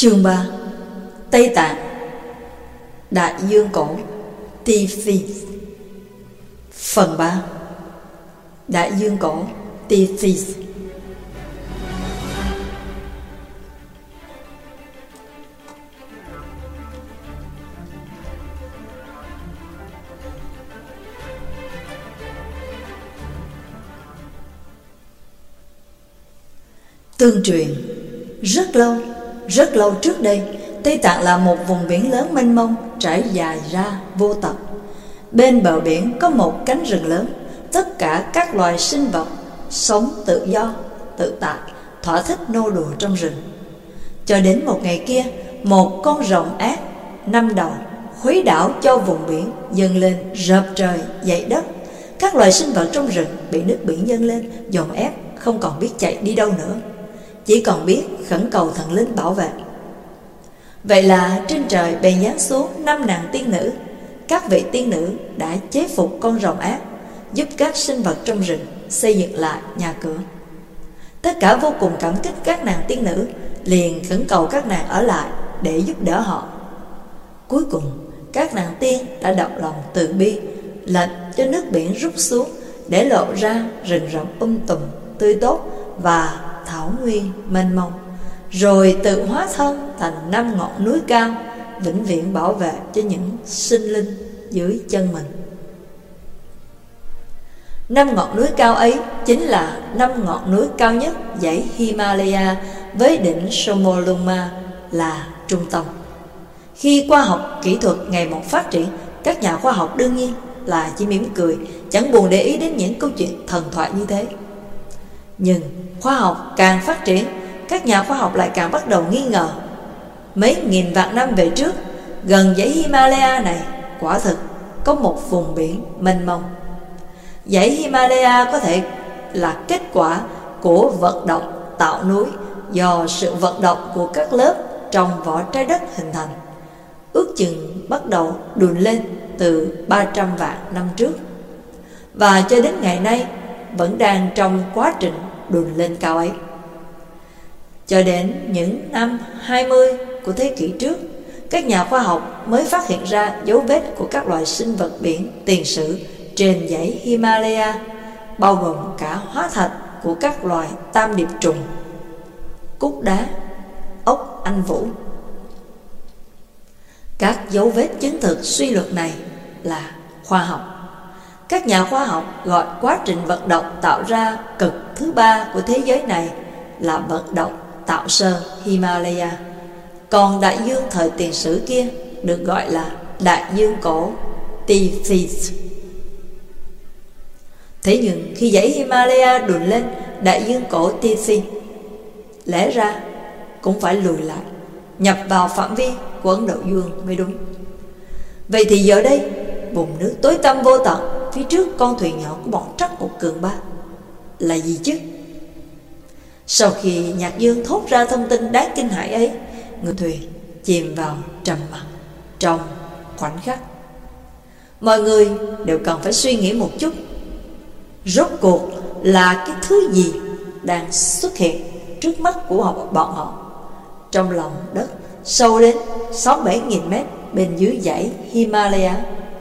Chương 3. Tây Tạng, Đại Dương Cổ, Tiflis. Phần 3. Đại Dương Cổ, Tiflis. Tương truyền, rất lâu trước đây, Tây Tạng là một vùng biển lớn mênh mông, trải dài ra vô tận. Bên bờ biển có một cánh rừng lớn, tất cả các loài sinh vật sống tự do, tự tại, thỏa thích nô đùa trong rừng. Cho đến một ngày kia, một con rồng ác 5 đầu khuấy đảo cho vùng biển dâng lên rợp trời dậy đất. Các loài sinh vật trong rừng bị nước biển dâng lên dồn ép, không còn biết chạy đi đâu nữa, chỉ còn biết khẩn cầu thần linh bảo vệ. Vậy là trên trời bèn giáng xuống 5 nàng tiên nữ. Các vị tiên nữ đã chế phục con rồng ác, giúp các sinh vật trong rừng xây dựng lại nhà cửa. Tất cả vô cùng cảm kích các nàng tiên nữ, liền khẩn cầu các nàng ở lại để giúp đỡ họ. Cuối cùng các nàng tiên đã động lòng từ bi, lệnh cho nước biển rút xuống để lộ ra rừng rậm tùm tươi tốt và thảo nguyên mênh mông, rồi tự hóa thân thành 5 ngọn núi cao, vĩnh viễn bảo vệ cho những sinh linh dưới chân mình. 5 ngọn núi cao ấy chính là 5 ngọn núi cao nhất dãy Himalaya, với đỉnh Somolungma là trung tâm. Khi khoa học kỹ thuật ngày một phát triển, các nhà khoa học đương nhiên là chỉ mỉm cười, chẳng buồn để ý đến những câu chuyện thần thoại như thế. Nhưng khoa học càng phát triển, các nhà khoa học lại càng bắt đầu nghi ngờ. Mấy nghìn vạn năm về trước, gần dãy Himalaya này quả thực có một vùng biển mênh mông. Dãy Himalaya có thể là kết quả của vận động tạo núi do sự vận động của các lớp trong vỏ trái đất hình thành, ước chừng bắt đầu đùn lên từ 300 vạn năm trước, và cho đến ngày nay vẫn đang trong quá trình đùn lên cao ấy. Cho đến những năm 20 của thế kỷ trước, các nhà khoa học mới phát hiện ra dấu vết của các loài sinh vật biển tiền sử trên dãy Himalaya, bao gồm cả hóa thạch của các loài tam điệp trùng, cúc đá, ốc anh vũ. Các dấu vết chứng thực suy luận này là khoa học. Các nhà khoa học gọi quá trình vận động tạo ra cực thứ 3 của thế giới này là vận động tạo sơ Himalaya. Còn đại dương thời tiền sử kia được gọi là đại dương cổ Tiflis. Thế nhưng khi dãy Himalaya đùn lên đại dương cổ Tiflis, lẽ ra cũng phải lùi lại, nhập vào phạm vi của Ấn Độ Dương mới đúng. Vậy thì giờ đây, vùng nước tối tăm vô tận phía trước con thuyền nhỏ của bọn Trắc Mộc Cường Ba là gì chứ? Sau khi Nhạc Dương thốt ra thông tin đáng kinh hãi ấy, người thuyền chìm vào trầm mặc trong khoảnh khắc. Mọi người đều cần phải suy nghĩ một chút, rốt cuộc là cái thứ gì đang xuất hiện trước mắt của bọn họ trong lòng đất sâu đến 6-7 nghìn mét bên dưới dãy Himalaya.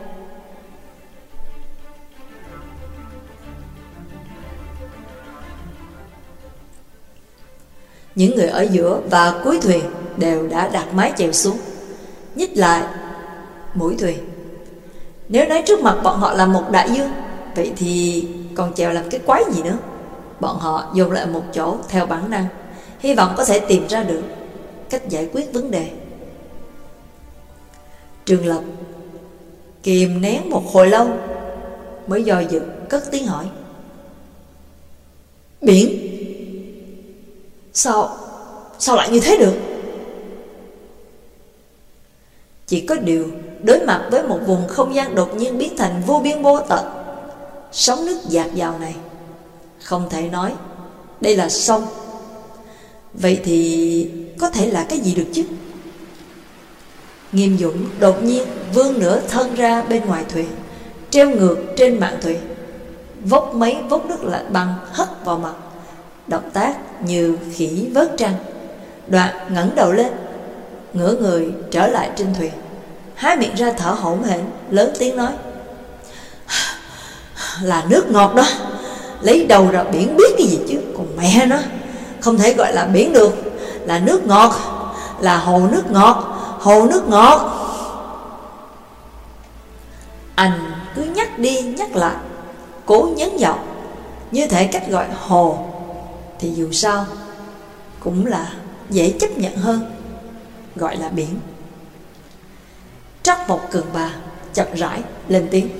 Những người ở giữa và cuối thuyền đều đã đặt mái chèo xuống, nhích lại mũi thuyền. Nếu nói trước mặt bọn họ là một đại dương, vậy thì còn chèo làm cái quái gì nữa? Bọn họ dồn lại một chỗ theo bản năng, hy vọng có thể tìm ra được cách giải quyết vấn đề. Trường Lập kìm nén một hồi lâu mới do dự cất tiếng hỏi: Biển? Sao lại như thế được? Chỉ có điều, đối mặt với một vùng không gian đột nhiên biến thành vô biên vô tận, sóng nước dạt dào này, không thể nói đây là sông. Vậy thì có thể là cái gì được chứ? Nghiêm Dũng đột nhiên vươn nửa thân ra bên ngoài thuyền, treo ngược trên mạn thuyền, vốc mấy vốc nước lạnh băng hất vào mặt, động tác như khỉ vớt trăng. Đoạn ngẩng đầu lên, ngửa người trở lại trên thuyền, há miệng ra thở hổn hển, lớn tiếng nói: là nước ngọt đó, lấy đầu ra biển biết cái gì chứ, còn mẹ nó, không thể gọi là biển được, là nước ngọt, là hồ nước ngọt, hồ nước ngọt. Anh cứ nhắc đi nhắc lại, cố nhấn giọng, như thể cách gọi hồ thì dù sao cũng là dễ chấp nhận hơn gọi là biển. Trắc Mộc Cường Ba chậm rãi lên tiếng: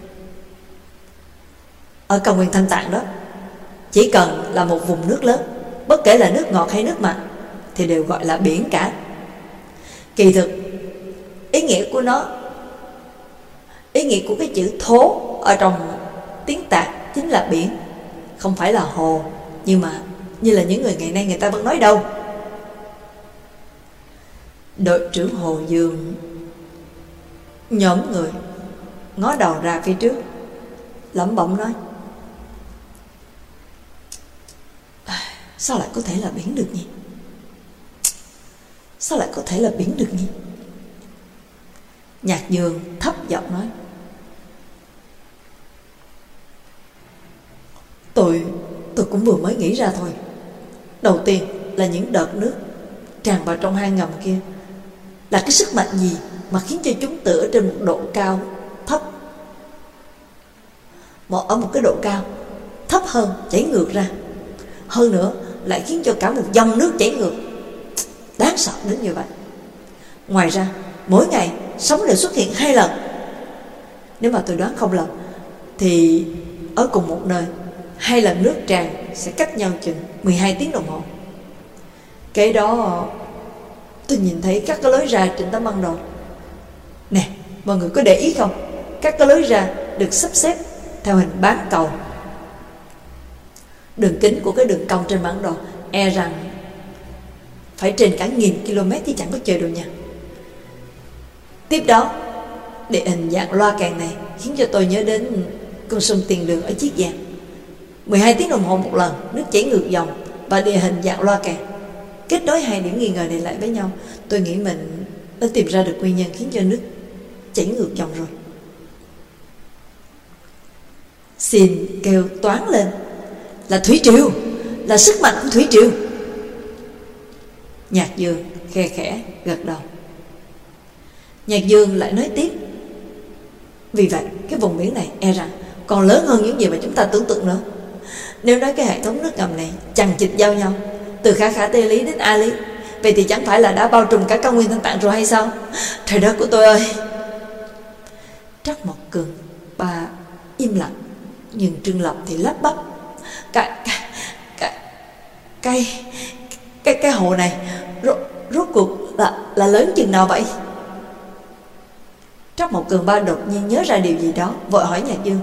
ở cao nguyên Thanh Tạng đó, chỉ cần là một vùng nước lớn, bất kể là nước ngọt hay nước mặn, thì đều gọi là biển cả. Kỳ thực ý nghĩa của cái chữ thố ở trong tiếng Tạng chính là biển, không phải là hồ, nhưng mà như là những người ngày nay người ta vẫn nói đâu. Đội trưởng Hồ Dương nhóm người ngó đầu ra phía trước, lẩm bẩm nói: sao lại có thể là biển được nhỉ? Sao lại có thể là biển được nhỉ? Nhạc Dương thấp giọng nói: Tôi cũng vừa mới nghĩ ra thôi. Đầu tiên là những đợt nước tràn vào trong hang ngầm kia, là cái sức mạnh gì mà khiến cho chúng tựa trên một độ cao thấp, ở một cái độ cao thấp hơn chảy ngược ra, hơn nữa lại khiến cho cả một dòng nước chảy ngược, đáng sợ đến như vậy. Ngoài ra mỗi ngày sóng đều xuất hiện 2 lần. Nếu mà tôi đoán không lầm thì ở cùng một nơi 2 lần nước tràn sẽ cách nhau chừng 12 tiếng đồng hồ. Cái đó tôi nhìn thấy các cái lối ra trên tấm bản đồ. Nè, mọi người có để ý không? Các cái lối ra được sắp xếp theo hình bán cầu. Đường kính của cái đường cong trên bản đồ e rằng phải trên cả 1000 km chứ chẳng có chơi đâu nha. Tiếp đó, địa hình dạng loa kèn này khiến cho tôi nhớ đến con sông Tiền Đường ở Chiết Giang. 12 tiếng đồng hồ một lần, nước chảy ngược dòng và địa hình dạng loa kèn kết nối 2 điểm nghi ngờ này lại với nhau. Tôi nghĩ mình đã tìm ra được nguyên nhân khiến cho nước chảy ngược dòng rồi. Xin kêu toáng lên: là thủy triều, là sức mạnh của thủy triều. Nhạc Dương khe khẽ gật đầu. Nhạc Dương lại nói tiếp: vì vậy cái vùng biển này e rằng còn lớn hơn những gì mà chúng ta tưởng tượng nữa. Nếu nói cái hệ thống nước ngầm này chằng chịt giao nhau từ Khả Khả Tê Lý đến A Lý, vậy thì chẳng phải là đã bao trùm cả cao nguyên Thanh Tạng rồi hay sao? Trời đất của tôi ơi! Trắc Mộc Cường Ba im lặng, nhưng Trương Lập thì lắp bắp: cái hồ này rốt cuộc là lớn chừng nào vậy? Trắc Mộc Cường Ba đột nhiên nhớ ra điều gì đó, vội hỏi Nhạc Dương: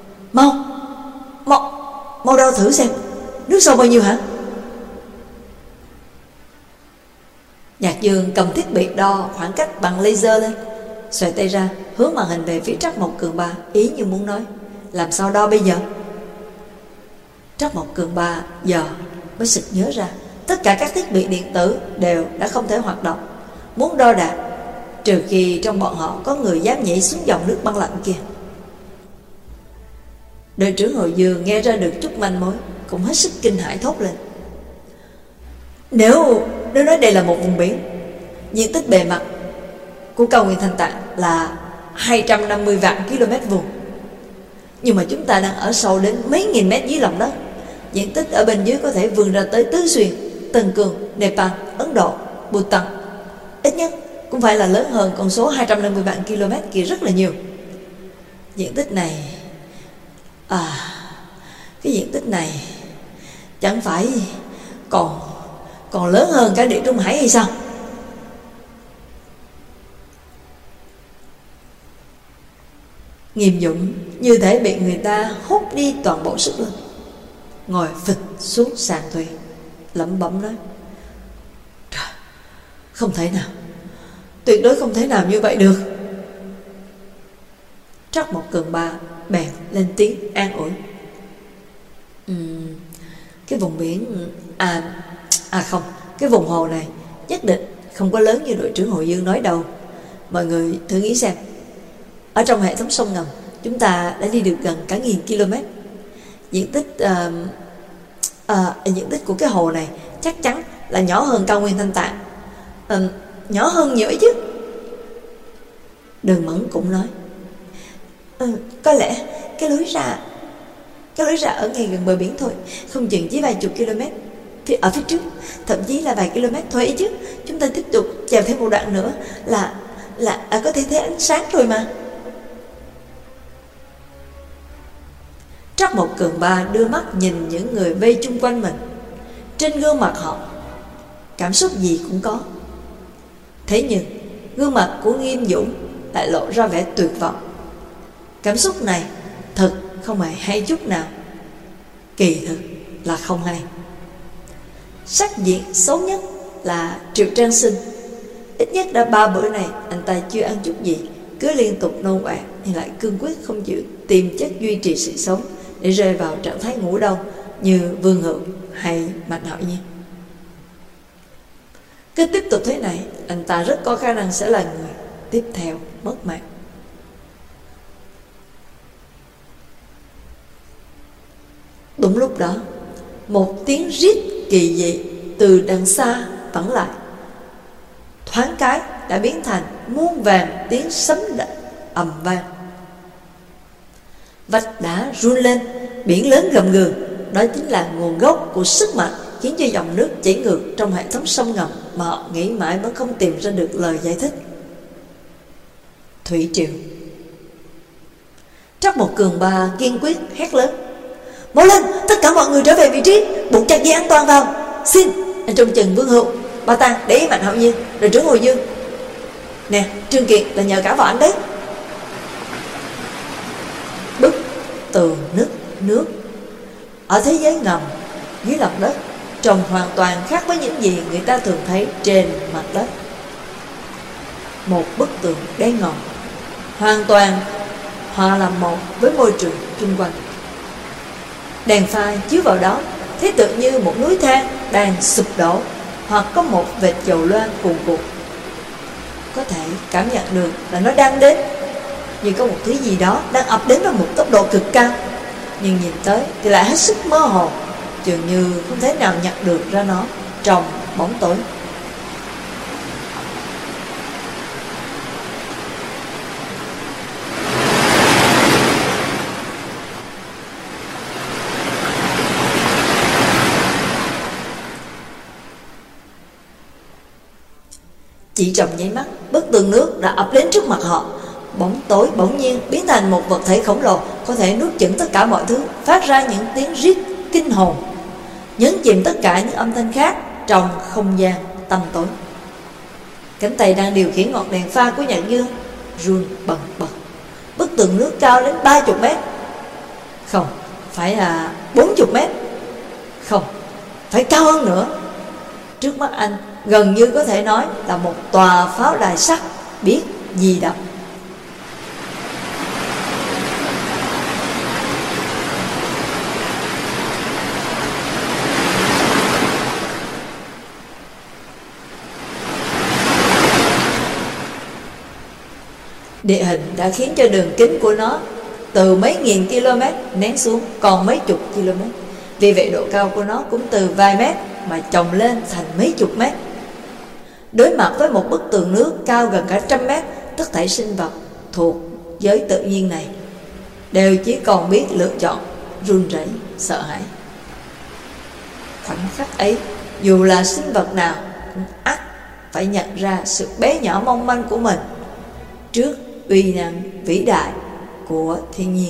Mau đo thử xem, nước sâu bao nhiêu hả? Nhạc Dương cầm thiết bị đo khoảng cách bằng laser lên, xoay tay ra hướng màn hình về phía Trắc Mộc Cường Ba, ý như muốn nói: làm sao đo bây giờ? Trắc Mộc Cường Ba giờ mới sực nhớ ra tất cả các thiết bị điện tử đều đã không thể hoạt động. Muốn đo đạt, trừ khi trong bọn họ có người dám nhảy xuống dòng nước băng lạnh kia. Đội trưởng Hồ Dương nghe ra được chút manh mối, cũng hết sức kinh hãi thốt lên: Nếu nói đây là một vùng biển, diện tích bề mặt của cao nguyên Thanh Tạng là 250 vạn km vuông, nhưng mà chúng ta đang ở sâu đến mấy nghìn mét dưới lòng đất. Diện tích ở bên dưới có thể vươn ra tới Tứ Xuyên, Tân Cương, Nepal, Ấn Độ, Bhutan. Ít nhất cũng phải là lớn hơn con số 250 vạn km kia rất là nhiều. Diện tích này, cái diện tích này chẳng phải còn lớn hơn cả Địa Trung Hải hay sao? Nghiêm Dụng như thể bị người ta hút đi toàn bộ sức lực, ngồi phịch xuống sàn thuyền, lẩm bẩm nói: không thể nào, tuyệt đối không thể nào như vậy được. Trắc Mộc Cường Ba bèn lên tiếng an ủi: cái vùng biển không, cái vùng hồ này nhất định không có lớn như đội trưởng Hồ Dương nói đâu. Mọi người thử nghĩ xem, ở trong hệ thống sông ngầm chúng ta đã đi được gần cả 1000 km. Diện tích của cái hồ này chắc chắn là nhỏ hơn cao nguyên Thanh Tạng. Nhỏ hơn nhiều ấy chứ. Đường Mẫn cũng nói, có lẽ cái lối ra ở ngay gần bờ biển thôi, không chừng chỉ vài chục km ở phía trước, thậm chí là vài km thôi ấy chứ. Chúng ta tiếp tục chèo thêm một đoạn nữa là có thể thấy ánh sáng rồi mà. Trắc Mộc Cường Ba đưa mắt nhìn những người vây chung quanh mình. Trên gương mặt họ cảm xúc gì cũng có. Thế nhưng gương mặt của Nghiêm Dũng lại lộ ra vẻ tuyệt vọng. Cảm xúc này thật không hề hay chút nào. Kỳ thực là không hay. Sắc diện xấu nhất là Triệu Trang Sinh. Ít nhất đã 3 bữa này anh ta chưa ăn chút gì, cứ liên tục nôn ọe, nhưng lại cương quyết không chịu tìm chất duy trì sự sống để rơi vào trạng thái ngủ đông như Vương Hữu hay Mạnh Hạo Nhiên. Cứ tiếp tục thế này, anh ta rất có khả năng sẽ là người tiếp theo mất mạng. Đúng lúc đó, một tiếng rít kỳ dị từ đằng xa vẳng lại. Thoáng cái đã biến thành muôn vàn tiếng sấm ầm vang. Vách đá run lên, biển lớn gầm gừ. Đó chính là nguồn gốc của sức mạnh khiến cho dòng nước chảy ngược trong hệ thống sông ngầm mà họ nghĩ mãi vẫn không tìm ra được lời giải thích. Thủy triều. Trắc Mộc Cường Ba kiên quyết hét lớn, mau lên, tất cả mọi người trở về vị trí, buộc chặt dây an toàn vào. Xin anh trông chừng Vương Hữu, Ba Tàng để ý Mạnh Hạo Nhiên, đội trưởng Hồ Dương. Nè, Trương Kiệt là nhờ cả vào anh đấy. Bức tường nứt nước. Ở thế giới ngầm, dưới lòng đất, trông hoàn toàn khác với những gì người ta thường thấy trên mặt đất. Một bức tường đen ngòm, hoàn toàn hòa làm một với môi trường xung quanh. Đèn pha chiếu vào đó, thấy tự như một núi thang đang sụp đổ, hoặc có một vệt dầu loang cuồn cuộn. Có thể cảm nhận được là nó đang đến, như có một thứ gì đó đang ập đến với một tốc độ cực cao. Nhưng nhìn tới thì lại hết sức mơ hồ, dường như không thể nào nhận được ra nó trong bóng tối. Chỉ trong nháy mắt, bức tường nước đã ập đến trước mặt họ. Bóng tối bỗng nhiên biến thành một vật thể khổng lồ, có thể nuốt chửng tất cả mọi thứ, phát ra những tiếng rít kinh hồn, nhấn chìm tất cả những âm thanh khác trong không gian tăm tối. Cánh tay đang điều khiển ngọn đèn pha của Nhạc Dương run bần bật. Bức tường nước cao đến 30 mét. Không, phải là 40 mét. Không, phải cao hơn nữa. Trước mắt anh gần như có thể nói là một tòa pháo đài sắt biết di động. Địa hình đã khiến cho đường kính của nó từ mấy nghìn km nén xuống còn mấy chục km. Vì vậy độ cao của nó cũng từ vài mét mà chồng lên thành mấy chục mét. Đối mặt với một bức tường nước cao gần cả 100 mét, tất thảy sinh vật thuộc giới tự nhiên này đều chỉ còn biết lựa chọn run rẩy, sợ hãi. Khoảnh khắc ấy, dù là sinh vật nào cũng ắt phải nhận ra sự bé nhỏ mong manh của mình trước uy năng vĩ đại của thiên nhiên.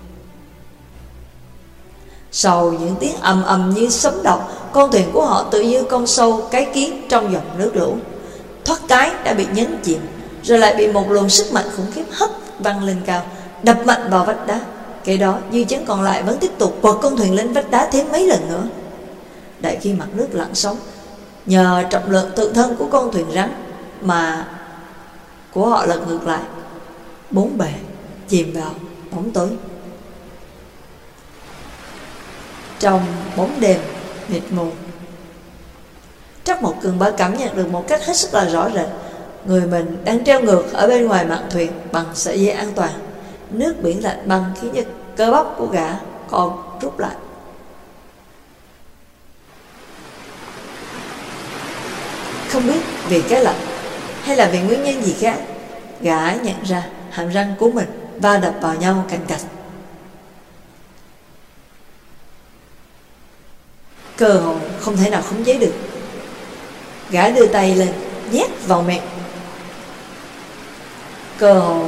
Sau những tiếng ầm ầm như sấm động, con thuyền của họ tự như con sâu cái kiến trong dòng nước lũ. Thoát cái đã bị nhấn chìm, rồi lại bị một luồng sức mạnh khủng khiếp hất văng lên cao, đập mạnh vào vách đá. Cái đó dư chấn còn lại vẫn tiếp tục quật con thuyền lên vách đá thêm mấy lần nữa. Đợi khi mặt nước lặng sóng, nhờ trọng lượng tự thân của con thuyền rắn mà của họ lật ngược lại, bốn bề chìm vào bóng tối. Trong bóng đêm mịt mù, Trắc Mộc Cường Ba cảm nhận được một cách hết sức là rõ rệt, người mình đang treo ngược ở bên ngoài mạn thuyền bằng sợi dây an toàn. Nước biển lạnh băng khiến cho cơ bắp của gã co rút lại. Không biết vì cái lạnh hay là vì nguyên nhân gì khác, gã nhận ra hàm răng của mình va đập vào nhau cành cạch. Cơ hồ không thể nào khống chế được. Gã đưa tay lên nhét vào miệng. Cơ hồ,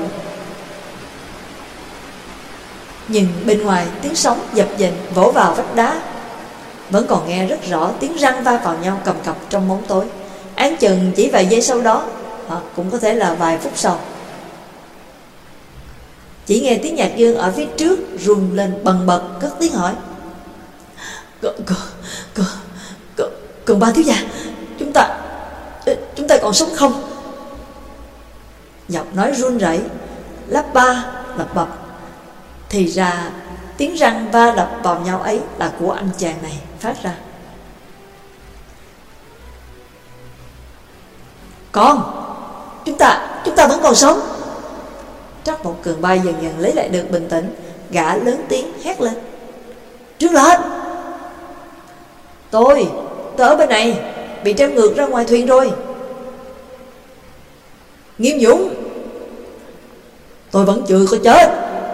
nhưng bên ngoài tiếng sóng dập dềnh vỗ vào vách đá. Vẫn còn nghe rất rõ tiếng răng va vào nhau cầm cập trong bóng tối. Án chừng chỉ vài giây sau đó, hoặc cũng có thể là vài phút sau. Chỉ nghe tiếng Nhạc Dương ở phía trước run lên bần bật, cất tiếng hỏi: Cường Ba thiếu gia, chúng ta còn sống không? Giọng nói run rẩy, lắp ba lắp bập. Thì ra tiếng răng va đập vào nhau ấy là của anh chàng này phát ra. Chúng ta vẫn còn sống. Trắc Mộc Cường Ba dần dần lấy lại được bình tĩnh. Gã lớn tiếng hét lên: Trương Lệnh! Tôi ở bên này, bị treo ngược ra ngoài thuyền rồi. Nghiêm Dũng! Tôi vẫn chưa có chết.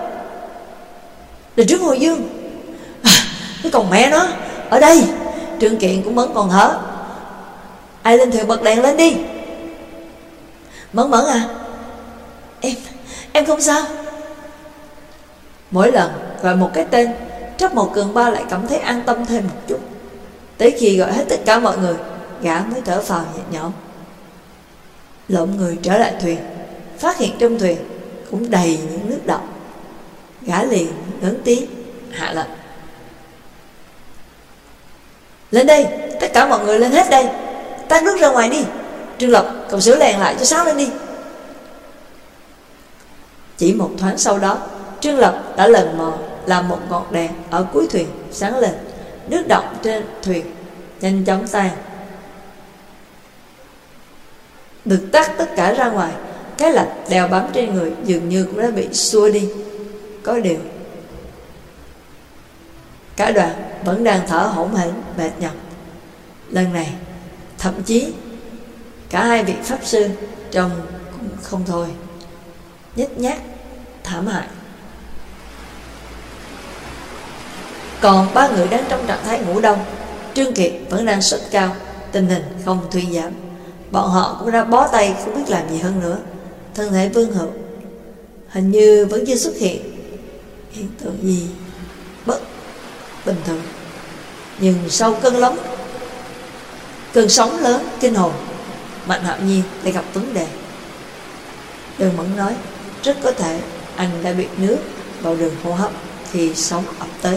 Là Trương Hồi Dương! Cái còn mẹ nó, ở đây Trương Kiện cũng vẫn còn thở. Ai lên thuyền bật đèn lên đi. Mẫn Mẫn à, em không sao. Mỗi lần gọi một cái tên, Trắc Mộc Cường Ba lại cảm thấy an tâm thêm một chút. Tới khi gọi hết tất cả mọi người, gã mới thở phào nhẹ nhõm. Lộn người trở lại thuyền, phát hiện trong thuyền cũng đầy những nước đọng. Gã liền lớn tiếng hạ lệnh: Lên đây, tất cả mọi người lên hết đây. Tát nước ra ngoài đi. Trương Lập, cậu sửa đèn lại cho sáng lên đi. Chỉ một thoáng sau đó, Trương Lập đã lần mò làm một ngọn đèn ở cuối thuyền sáng lên. Nước đọng trên thuyền nhanh chóng tan. Được tắt tất cả ra ngoài, cái lạnh đeo bám trên người dường như cũng đã bị xua đi. Có điều cả đoàn vẫn đang thở hổn hển mệt nhọc. Lần này thậm chí cả hai vị pháp sư trông cũng không thôi, nhếch nhác thảm hại. Còn ba người đang trong trạng thái ngủ đông. Trương Kiệt vẫn đang sốt cao, tình hình không thuyên giảm. Bọn họ cũng đã bó tay không biết làm gì hơn nữa. Thân thể Vương Hữu hình như vẫn chưa xuất hiện hiện tượng gì bất bình thường. Nhưng sau cơn sóng lớn kinh hồn, Mạnh Hạo Nhiên lại gặp vấn đề. Đường Mẫn nói rất có thể anh đã bị nước vào đường hô hấp khi sóng ập tới.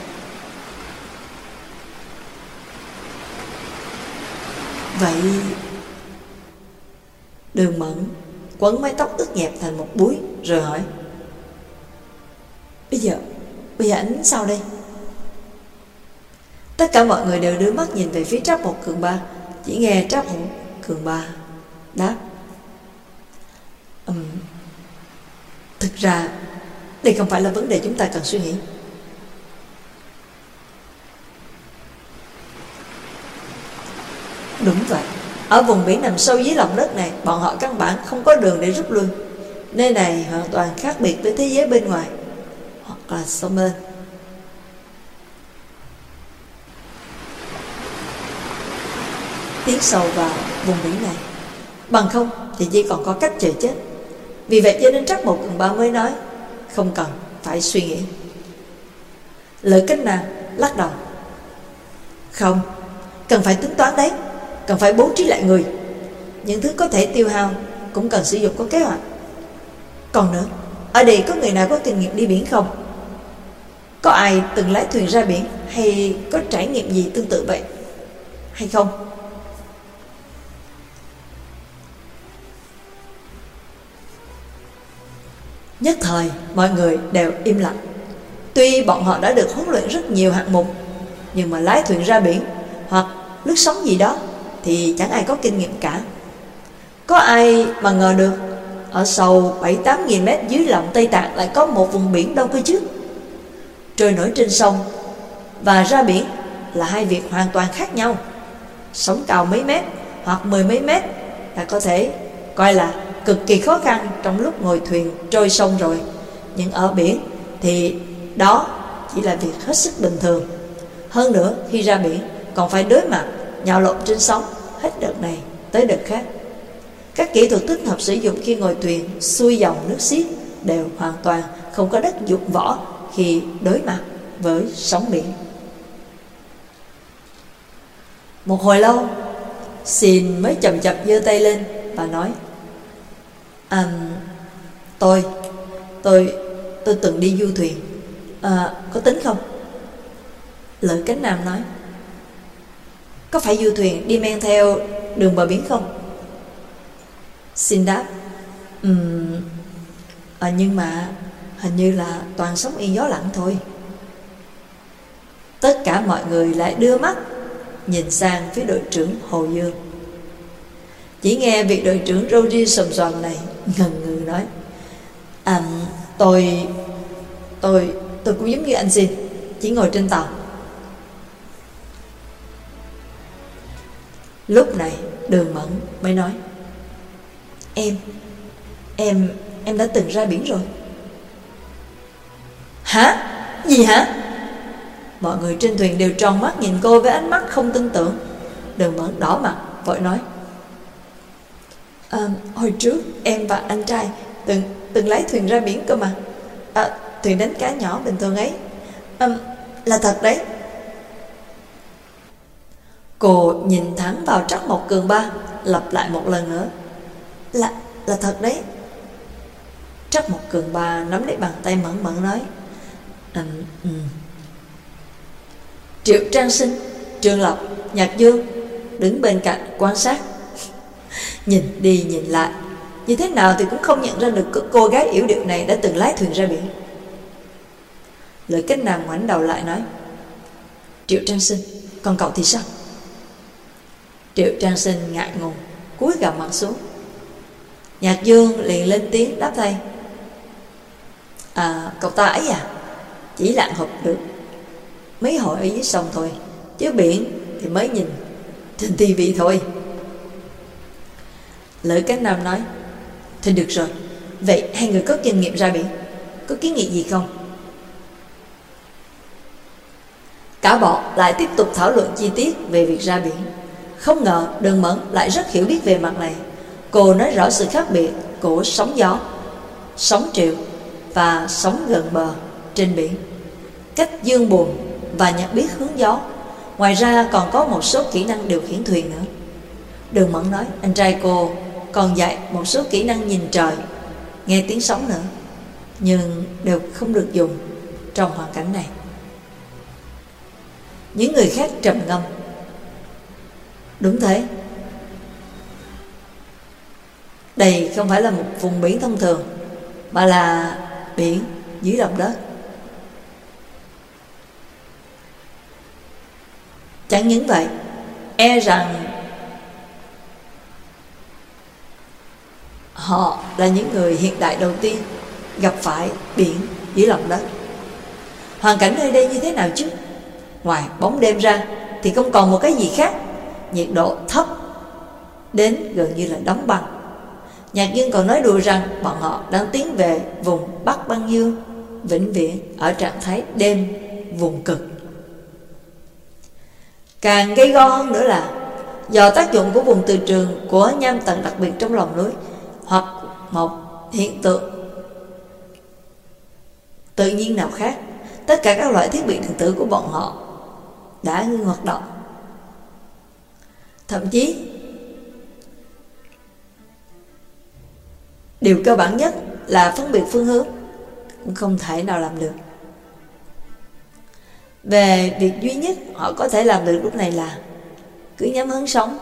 Vậy Đường Mẫn quấn mái tóc ướt nhẹp thành một búi rồi hỏi: Bây giờ anh sao đây? Tất cả mọi người đều đưa mắt nhìn về phía Trắc Mộc Cường Ba. Chỉ nghe Trắc Mộc Cường Ba đáp: Thực ra đây không phải là vấn đề chúng ta cần suy nghĩ. Đúng vậy, ở vùng biển nằm sâu dưới lòng đất này, bọn họ căn bản không có đường để rút lui. Nơi này hoàn toàn khác biệt với thế giới bên ngoài, hoặc là sông lên. Tiến sâu vào vùng biển này, bằng không thì chỉ còn có cách chờ chết. Vì vậy cho nên Trắc Mộc Cường Ba mới nói không cần phải suy nghĩ. Lợi Kinh Nam lắc đầu: Không, cần phải tính toán đấy, cần phải bố trí lại người. Những thứ có thể tiêu hao cũng cần sử dụng có kế hoạch. Còn nữa, ở đây có người nào có kinh nghiệm đi biển không? Có ai từng lái thuyền ra biển hay có trải nghiệm gì tương tự vậy hay không? Nhất thời mọi người đều im lặng. Tuy bọn họ đã được huấn luyện rất nhiều hạng mục, nhưng mà lái thuyền ra biển hoặc lướt sóng gì đó thì chẳng ai có kinh nghiệm cả. Có ai mà ngờ được ở sâu 7-8 nghìn mét dưới lòng Tây Tạng lại có một vùng biển đâu cơ chứ. Trôi nổi trên sông và ra biển là hai việc hoàn toàn khác nhau. Sóng cao mấy mét hoặc 10 mấy mét là có thể coi là cực kỳ khó khăn trong lúc ngồi thuyền trôi sông rồi. Nhưng ở biển thì đó chỉ là việc hết sức bình thường. Hơn nữa, khi ra biển còn phải đối mặt nhào lộn trên sóng hết đợt này tới đợt khác. Các kỹ thuật tích hợp sử dụng khi ngồi thuyền xuôi dòng nước xiết đều hoàn toàn không có đất dụng võ khi đối mặt với sóng biển. Một hồi lâu, Xin mới chậm chậm giơ tay lên và nói: Tôi từng đi du thuyền, có tính không? Lợi Cánh Nam nói: có phải du thuyền đi men theo đường bờ biển không? Xin đáp: nhưng mà hình như là toàn sóng yên gió lặng thôi. Tất cả mọi người lại đưa mắt nhìn sang phía đội trưởng Hồ Dương. Chỉ nghe vị đội trưởng râu ria xồm xoàm này ngần ngừ nói: Tôi cũng giống như anh Xin, chỉ ngồi trên tàu. Lúc này Đường Mẫn mới nói: Em đã từng ra biển rồi. Hả? Gì hả? Mọi người trên thuyền đều tròn mắt nhìn cô với ánh mắt không tin tưởng. Đường Mẫn đỏ mặt vội nói: hồi trước em và anh trai từng lái thuyền ra biển cơ mà. Thuyền đánh cá nhỏ bình thường ấy. Là thật đấy. Cô nhìn thẳng vào Trắc Mộc Cường Ba, lặp lại một lần nữa: Là thật đấy. Trắc Mộc Cường Ba nắm lấy bàn tay Mẫn Mẫn nói: Triệu Trang Sinh, Trương Lộc, Nhạc Dương đứng bên cạnh quan sát. Nhìn đi nhìn lại, như thế nào thì cũng không nhận ra được cô gái yểu điệu này đã từng lái thuyền ra biển. Lợi Cánh Nam ngoảnh đầu lại nói: Triệu Trang Sinh, còn cậu thì sao? Triệu Trang Sinh ngại ngùng cúi gằm mặt xuống. Nhạc Dương liền lên tiếng đáp thay: Cậu ta ấy chỉ lặn hụp được mấy hồi ở dưới sông thôi, chứ biển thì mới nhìn trên tivi thôi. Lợi Cánh Nam nói: Thì được rồi, vậy hai người có kinh nghiệm ra biển, có kiến nghị gì không? Cả bọn lại tiếp tục thảo luận chi tiết về việc ra biển. Không ngờ Đường Mẫn lại rất hiểu biết về mặt này. Cô nói rõ sự khác biệt của sóng gió, sóng triệu và sóng gần bờ trên biển, cách dương buồm và nhận biết hướng gió. Ngoài ra còn có một số kỹ năng điều khiển thuyền nữa. Đường Mẫn nói anh trai cô còn dạy một số kỹ năng nhìn trời, nghe tiếng sóng nữa, nhưng đều không được dùng trong hoàn cảnh này. Những người khác trầm ngâm. Đúng thế, đây không phải là một vùng biển thông thường, mà là biển dưới lòng đất. Chẳng những vậy, e rằng họ là những người hiện đại đầu tiên gặp phải biển dưới lòng đất. Hoàn cảnh nơi đây như thế nào chứ? Ngoài bóng đêm ra thì không còn một cái gì khác. Nhiệt độ thấp đến gần như là đóng băng. Nhạc Dương còn nói đùa rằng bọn họ đang tiến về vùng Bắc Băng Dương, vĩnh viễn ở trạng thái đêm vùng cực. Càng gây go hơn nữa là do tác dụng của vùng từ trường của nham tầng đặc biệt trong lòng núi, hoặc một hiện tượng tự nhiên nào khác, tất cả các loại thiết bị điện tử của bọn họ đã ngưng hoạt động. Thậm chí điều cơ bản nhất là phân biệt phương hướng cũng không thể nào làm được. Về việc duy nhất họ có thể làm được lúc này là cứ nhắm hướng sóng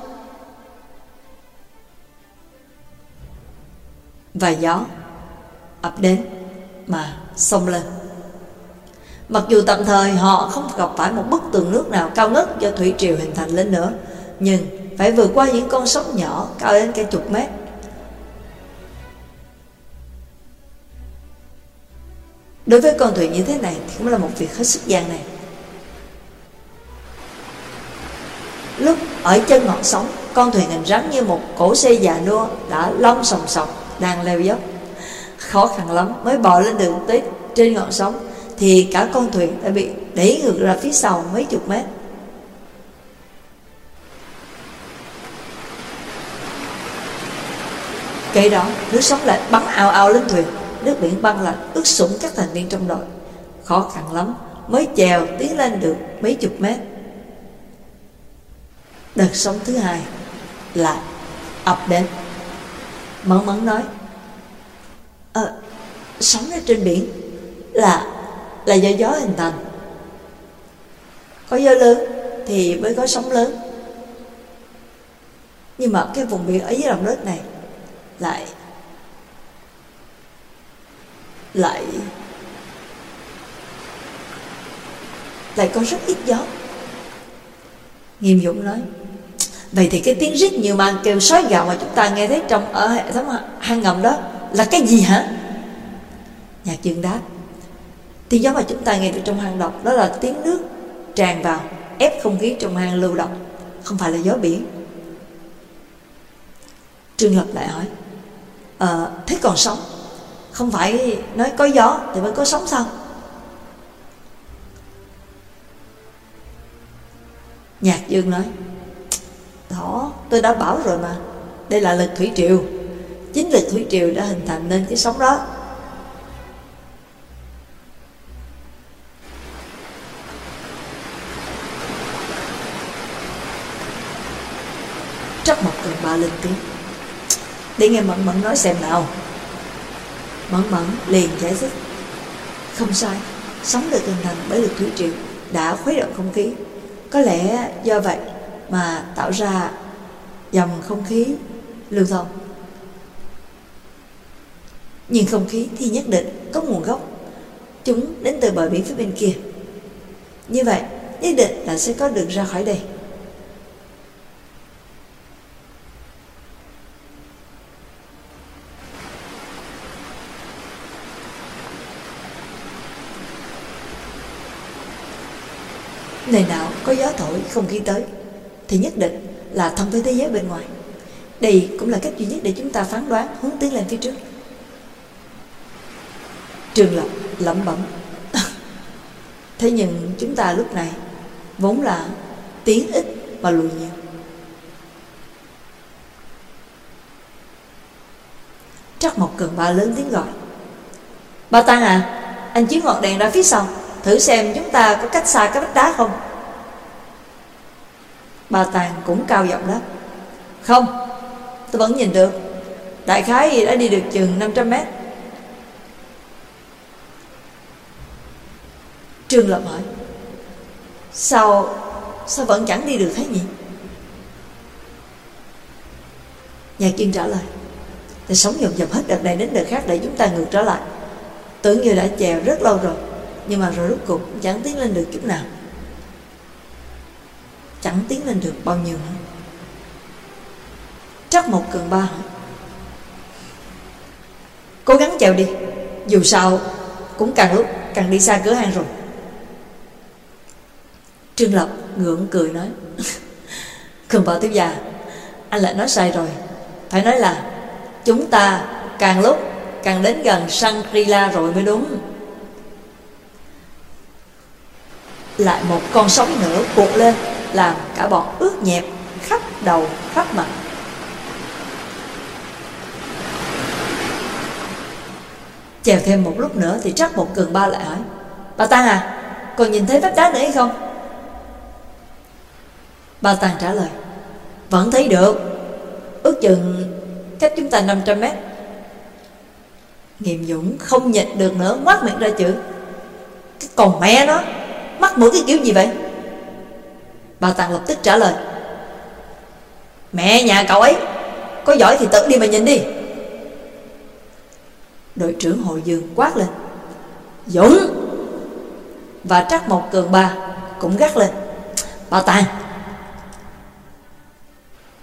và gió ập đến mà xông lên. Mặc dù tạm thời họ không gặp phải một bức tường nước nào cao ngất do thủy triều hình thành lên nữa, nhưng phải vượt qua những con sóng nhỏ cao đến cả chục mét. Đối với con thuyền như thế này thì cũng là một việc hết sức gian nan. Lúc ở chân ngọn sóng, con thuyền hình rắn như một cỗ xe già nua đã lông sòng sọc đang leo dốc. Khó khăn lắm mới bò lên được tới trên ngọn sóng thì cả con thuyền đã bị đẩy ngược ra phía sau mấy chục mét. Kế đó, nước sóng lại bắn ào ào lên thuyền. Nước biển băng lạnh ướt sũng các thành viên trong đội. Khó khăn lắm mới chèo tiến lên được mấy chục mét. Đợt sóng thứ hai lại ập đến. Mẫn Mẫn nói: sóng ở trên biển là do gió hình thành. Có gió lớn thì mới có sóng lớn. Nhưng mà cái vùng biển ở dưới lòng đất này lại có rất ít gió. Nghiêm Dũng nói: vậy thì cái tiếng rít nhiều màn kêu sói gào mà chúng ta nghe thấy ở hệ thống hang ngầm đó là cái gì hả? Nhạc Dương đáp: tiếng gió mà chúng ta nghe được trong hang động đó là tiếng nước tràn vào ép không khí trong hang lưu động, không phải là gió biển. Trương Lập lại hỏi: thế còn sóng? Không phải nói có gió thì mới có sóng sao? Nhạc Dương nói: đó, tôi đã bảo rồi mà. Đây là lực thủy triều. Chính lực thủy triều đã hình thành nên cái sóng đó. Trắc Mộc Cường Ba lên tiếng: để nghe Mẫn Mẫn nói xem nào. Mẫn Mẫn liền giải thích: không sai, sóng được hình thành bởi lực thủy triều đã khuấy động không khí. Có lẽ do vậy mà tạo ra dòng không khí lưu thông. Nhưng không khí thì nhất định có nguồn gốc, chúng đến từ bờ biển phía bên kia. Như vậy nhất định là sẽ có đường ra khỏi đây. Nơi nào có gió thổi không khí tới thì nhất định là thông tới thế giới bên ngoài. Đây cũng là cách duy nhất để chúng ta phán đoán hướng tiến lên phía trước. Trương Lập lẩm bẩm: thế nhưng chúng ta lúc này vốn là tiến ít mà lùi nhiều. Trắc Mộc Cường Ba lớn tiếng gọi: Ba Tăng à, anh chiếu ngọn đèn ra phía sau, thử xem chúng ta có cách xa cái vách đá không. Ba Tàng cũng cao giọng đáp: không, tôi vẫn nhìn được. Đại khái đã đi được chừng 500 mét. Trương Lập hỏi: Sao vẫn chẳng đi được thế nhỉ? Nhạc Dương trả lời: thì sống dồn dập hết đợt này đến đợt khác để chúng ta ngược trở lại. Tưởng như đã chèo rất lâu rồi, nhưng mà rồi rốt cuộc chẳng tiến lên được chút nào. Chẳng tiến lên được bao nhiêu nữa. Trắc Mộc Cường Ba hỏi: cố gắng chèo đi, dù sao cũng càng lúc càng đi xa cửa hang rồi. Trương Lập ngượng cười nói: Cường Ba tiểu già, anh lại nói sai rồi. Phải nói là chúng ta càng lúc càng đến gần Shangri-La rồi mới đúng. Lại một con sóng nữa cuộn lên, làm cả bọn ướt nhẹp khắp đầu khắp mặt. Chèo thêm một lúc nữa thì Trắc Mộc Cường Ba lại hỏi: Ba Tăng à, còn nhìn thấy vách đá nữa hay không? Ba Tăng trả lời: vẫn thấy được, ước chừng cách chúng ta 500 mét. Nghiêm Dũng không nhịn được nữa, ngoác miệng ra chữ: cái con mẹ nó, mắc mũi cái kiểu gì vậy? Ba Tăng lập tức trả lời: mẹ nhà cậu ấy, có giỏi thì tự đi mà nhìn đi. Đội trưởng Hội Dương quát lên: Dũng! Và Trắc Mộc Cường Ba cũng gắt lên: Ba Tăng!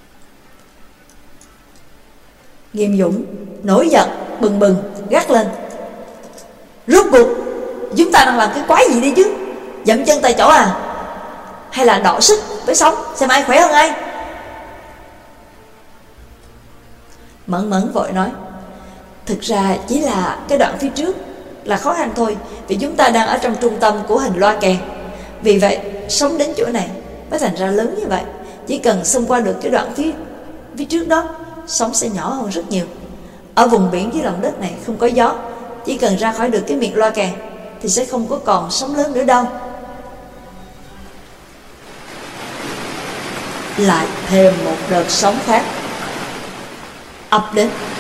Nghiêm Dũng nổi giận bừng bừng gắt lên: rốt cuộc chúng ta đang làm cái quái gì đi chứ? Dậm chân tại chỗ à? Hay là đọ sức với sóng xem ai khỏe hơn ai? Mẫn Mẫn vội nói: thực ra chỉ là cái đoạn phía trước là khó khăn thôi, vì chúng ta đang ở trong trung tâm của hình loa kèn. Vì vậy sóng đến chỗ này mới thành ra lớn như vậy. Chỉ cần xông qua được cái đoạn phía trước đó, sóng sẽ nhỏ hơn rất nhiều. Ở vùng biển dưới lòng đất này không có gió, chỉ cần ra khỏi được cái miệng loa kèn thì sẽ không có còn sóng lớn nữa đâu. Lại thêm một đợt sóng khác ập đến.